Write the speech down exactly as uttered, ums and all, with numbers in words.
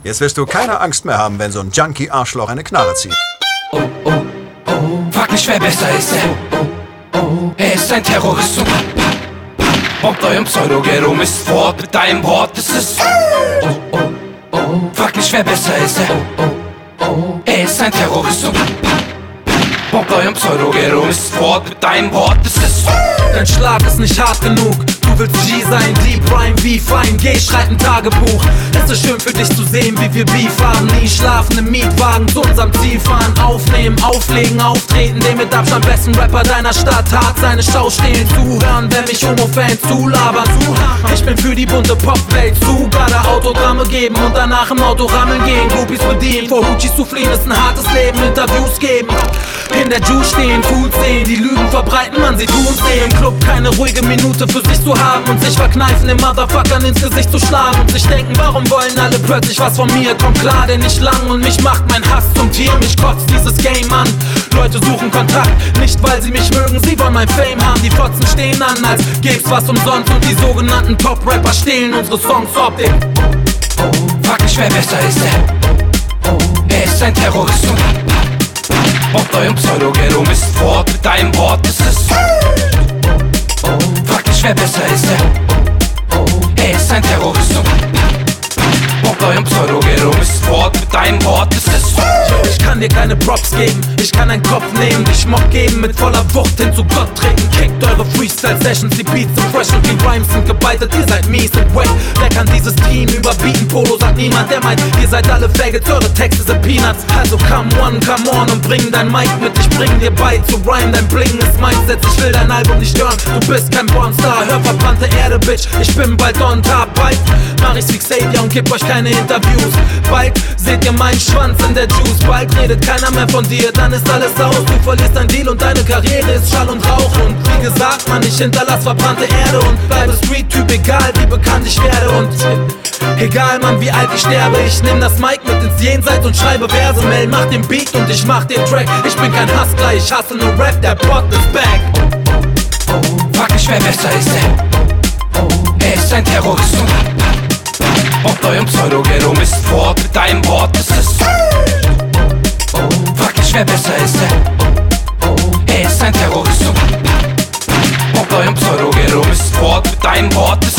Jetzt wirst du keine Angst mehr haben, wenn so ein Junkie-Arschloch eine Knarre zieht. Oh, oh, oh, frag nicht, wer besser ist, er. Oh, oh, oh, er ist ein Terrorist und bombt eurem Pseudo-Ghetto Mist fort mit deinem Wort, es ist. Oh, oh, oh, frag nicht, wer besser ist, er. Oh, oh, oh, er ist ein Terrorist und bombt eurem Pseudo-Ghetto Mist fort mit deinem Wort, es ist. Dein Schlag ist nicht hart genug. Du willst G sein, Deep Rhyme wie Fein G, schreib ein Tagebuch. Es ist schön für dich zu sehen, wie wir Beef haben. Nie schlafen im Mietwagen, zu unserem Ziel fahren. Aufnehmen, auflegen, auftreten, den mit Abstand besten Rapper deiner Stadt. Hart seine Schau stehlen, zuhören, wenn mich Homo-Fans zulabern. Ich bin für die bunte Popwelt zu, gerade Autogramme geben und danach im Auto rammeln gehen. Groupies bedienen, vor Hoochies zu fliehen ist ein hartes Leben. Interviews geben, in der Juice stehen, Fools sehen, die Lügen verbreiten, man sie tun's sehen. Im Club keine ruhige Minute für sich zu haben und sich verkneifen, den Motherfuckern ins Gesicht zu schlagen und sich denken, warum wollen alle plötzlich was von mir? Kommt klar, denn ich lang und mich macht mein Hass zum Tier. Mich kotzt dieses Game an, Leute suchen Kontakt, nicht weil sie mich mögen, sie wollen mein Fame haben. Die Fotzen stehen an, als gäb's was umsonst und die sogenannten Top-Rapper stehlen unsere Songs ob den. Oh, oh, frag nicht, wer besser ist, er. Oh, oh, er ist ein Terrorist und bombt eurem Pseudo-Ghetto Mist fort mit deinem Wort, es ist. Oh, oh, frag nicht, wer besser ist, er. Oh, oh, er ist ein Terrorist und bombt eurem Pseudo-Ghetto Mist fort mit deinem Wort, es ist. Ich kann dir keine Props geben, ich kann einen Kopf nehmen, dich Mock geben, mit voller Wucht hin zu Gott treten. Kickt eure Freestyle-Sessions, die Beats sind fresh und die Rhymes sind gebeitet, ihr seid mies und wack. Wer kann dieses Team überbieten? Polo sagt niemand, der meint, ihr seid alle Faggots, eure Texte sind Peanuts. Also come on, come on und bring dein Mic mit, ich bring dir bei zu rhyme, dein Bling ist Mindset, ich will dein Album nicht hören, du bist kein Pornstar, hör verbrannte Erde, Bitch, ich bin bald on top, bald mach ich's wie Xavier und geb euch keine Interviews, bald seht ihr meinen Schwanz in der Juice, bald redet keiner mehr von dir, dann ist alles aus, du verlierst dein Deal und deine Karriere ist Schall und Rauch und wie gesagt, man, ich hinterlass verbrannte Erde und bleibe Street-Typ, egal wie bekannt ich werde und egal, Mann, wie alt ich sterbe, ich nehm das Mic mit ins Jenseits und schreibe Verse, Mel, mach den Beat und ich mach den Track, ich bin kein Hustler, ich hasse nur Rap, der Bot ist back. Oh, oh, frag nicht, wer besser ist, er. Oh, oh, er ist ein Terrorist und bombt eurem Pseudo-Ghetto Mist fort mit deinem Wort, es ist. Oh, oh, frag nicht, wer besser ist, er. Oh, oh, er ist ein Terrorist und bombt eurem Pseudo-Ghetto Mist fort mit deinem Wort, es ist.